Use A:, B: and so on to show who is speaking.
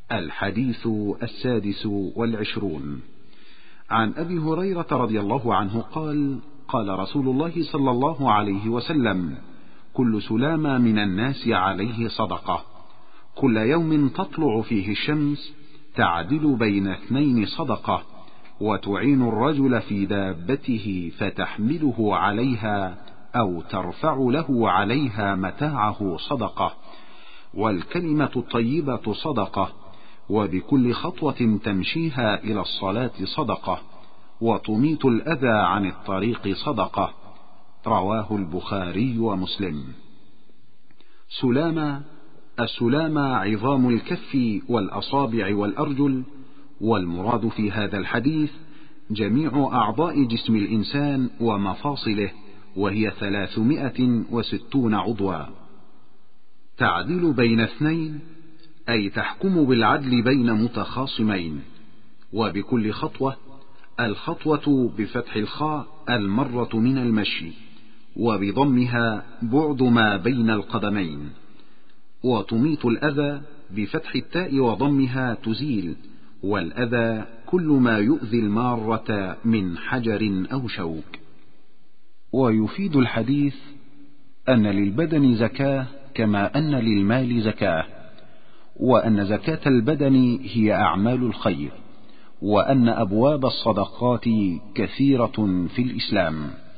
A: الحديث 26. عن أبي هريرة رضي الله عنه قال: قال رسول الله صلى الله عليه وسلم: كل سلامة من الناس عليه صدقة، كل يوم تطلع فيه الشمس تعدل بين اثنين صدقة، وتعين الرجل في دابته فتحمله عليها أو ترفع له عليها متاعه صدقة، والكلمة الطيبة صدقة، وبكل خطوة تمشيها إلى الصلاة صدقة، وتميت الأذى عن الطريق صدقة. رواه البخاري ومسلم. سلامة: السلامة عظام الكف والأصابع والأرجل، والمراد في هذا الحديث جميع أعضاء جسم الإنسان ومفاصله، وهي 360 عضوا. تعدل بين اثنين أي تحكم بالعدل بين متخاصمين. وبكل خطوة: الخطوة بفتح الخاء المرة من المشي، وبضمها بعد ما بين القدمين. وتميت الأذى بفتح التاء وضمها تزيل، والأذى كل ما يؤذي المارة من حجر أو شوك. ويفيد الحديث أن للبدن زكاة كما أن للمال زكاة، وأن زكاة البدن هي أعمال الخير، وأن أبواب الصدقات كثيرة في الإسلام.